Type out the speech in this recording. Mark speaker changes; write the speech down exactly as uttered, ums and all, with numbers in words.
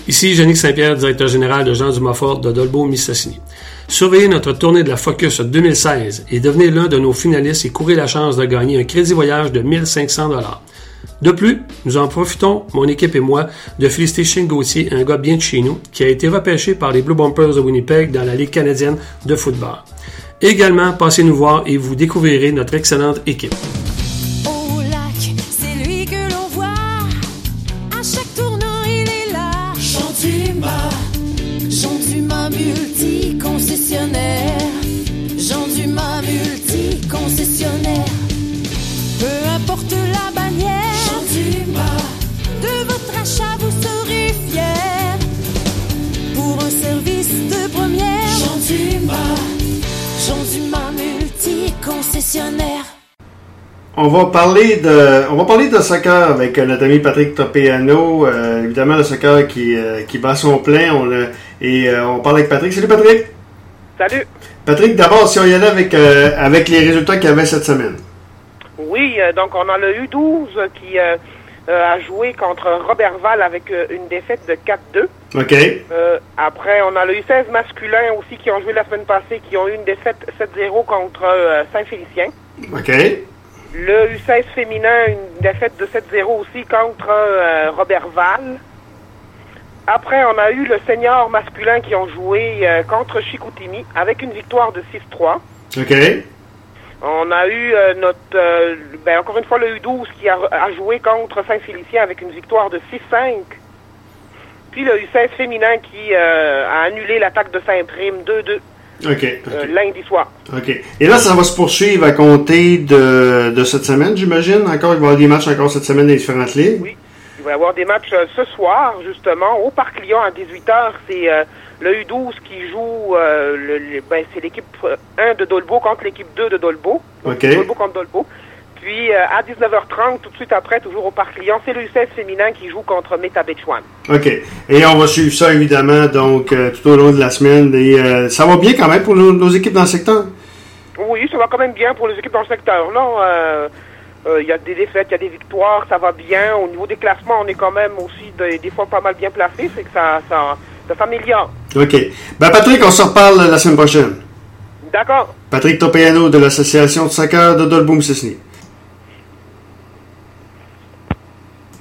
Speaker 1: Ici Yannick Saint-Pierre, directeur général de Jean Dumas-Fort de Dolbeau-Mistassini. Surveillez notre tournée de la Focus deux mille seize et devenez l'un de nos finalistes et courez la chance de gagner un crédit voyage de mille cinq cents dollars. De plus, nous en profitons, mon équipe et moi, de féliciter Shane Gauthier, un gars bien de chez nous, qui a été repêché par les Blue Bombers de Winnipeg dans la Ligue canadienne de football. Également, passez nous voir et vous découvrirez notre excellente équipe.
Speaker 2: Au lac, c'est lui que l'on voit. À chaque tournant, il est là. Jean Dumas, Jean Dumas multi-concessionnaire. Jean Dumas multi-concessionnaire. Peu importe la bannière, Jean Dumas, de votre achat vous serez fiers. Pour un service de première, Jean Dumas, Jean Dumas multi-concessionnaire.
Speaker 3: On va parler de, on va parler de soccer avec notre ami Patrick Topeano. Euh, évidemment, le soccer qui, euh, qui bat son plein. On a, et euh, on parle avec Patrick. Salut Patrick.
Speaker 4: Salut.
Speaker 3: Patrick, d'abord, si on y allait avec, euh, avec les résultats qu'il y avait cette semaine.
Speaker 4: Oui, euh, donc on a le U douze qui euh, euh, a joué contre Robertval avec euh, une défaite de quatre deux.
Speaker 3: OK.
Speaker 4: Euh, après, on a le U seize masculin aussi qui ont joué la semaine passée, qui ont eu une défaite sept zéro contre euh, Saint-Félicien.
Speaker 3: OK.
Speaker 4: Le U seize féminin, une défaite de sept zéro aussi contre euh, Robertval. Après, on a eu le senior masculin qui ont joué euh, contre Chicoutimi avec une victoire de six trois.
Speaker 3: OK.
Speaker 4: On a eu euh, notre, euh, ben, encore une fois, le U douze qui a, a joué contre Saint-Félicien avec une victoire de six cinq. Puis le U seize féminin qui euh, a annulé l'attaque de Saint-Prime deux deux.
Speaker 3: OK. okay.
Speaker 4: Euh, lundi soir.
Speaker 3: OK. Et là, ça va se poursuivre à compter de, de cette semaine, j'imagine. Encore, il va y avoir des matchs encore cette semaine dans les différentes ligues.
Speaker 4: Oui. Il va y avoir des matchs euh, ce soir, justement, au Parc Lyon à dix-huit heures. C'est euh, le U douze qui joue, euh, le, le, ben, c'est l'équipe un de Dolbeau contre l'équipe deux de Dolbeau.
Speaker 3: OK.
Speaker 4: Dolbeau contre Dolbeau. Puis euh, à dix-neuf heures trente, tout de suite après, toujours au Parc Lyon, c'est le U seize féminin qui joue contre Métabetchouan.
Speaker 3: OK. Et on va suivre ça, évidemment, donc, euh, tout au long de la semaine. Et euh, ça va bien quand même pour nos, nos équipes dans le secteur?
Speaker 4: Oui, ça va quand même bien pour les équipes dans le secteur. Là, euh, il euh, y a des défaites, il y a des victoires, ça va bien. Au niveau des classements, on est quand même aussi de, des fois pas mal bien placé. C'est que ça, ça, ça s'améliore.
Speaker 3: OK. Ben, Patrick, on se reparle la semaine prochaine.
Speaker 4: D'accord.
Speaker 3: Patrick Topeano de l'Association de soccer de Dolbeau-Mistassini.